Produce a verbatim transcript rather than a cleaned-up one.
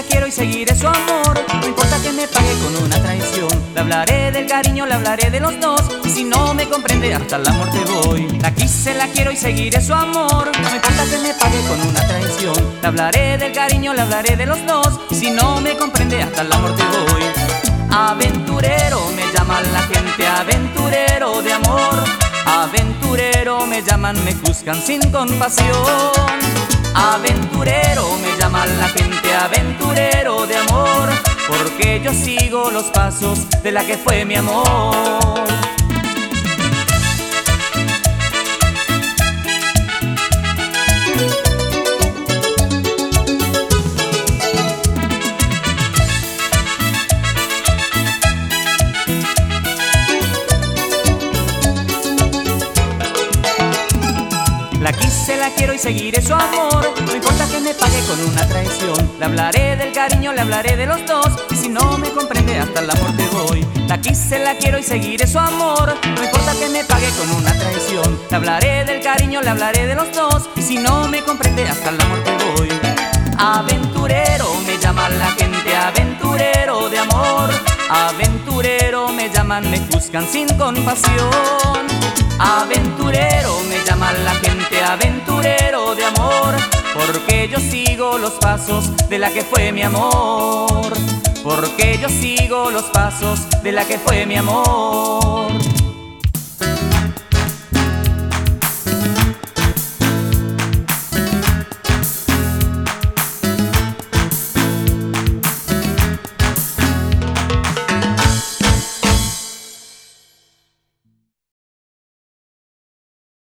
la quiero y seguiré su amor. No importa que me pague con una traición. Le hablaré del cariño, le hablaré de los dos. Y si no me comprende, hasta la muerte voy. La quise, la quiero y seguiré su amor. No me importa que me pague con una traición. Le hablaré del cariño, le hablaré de los dos. Y si no me comprende, hasta la muerte voy. Aventurero me llaman la gente, aventurero de amor. Aventurero me llaman, me juzgan sin compasión. Aventurero me llaman la gente, aventurero de amor, porque yo sigo los pasos de la que fue mi amor. La quise, la quiero y seguiré su amor. No importa que me pague con una traición. Le hablaré del cariño, le hablaré de los dos. Y si no me comprende, hasta la muerte voy. La quise, la quiero y seguiré su amor. No importa que me pague con una traición. Le hablaré del cariño, le hablaré de los dos. Y si no me comprende, hasta la muerte voy. Aventurero me llaman la gente, aventurero de amor. Aventurero me llaman, me juzgan sin compasión. Aventurero me llaman la gente, aventurero de amor, porque yo sigo los pasos de la que fue mi amor. Porque yo sigo los pasos de la que fue mi amor.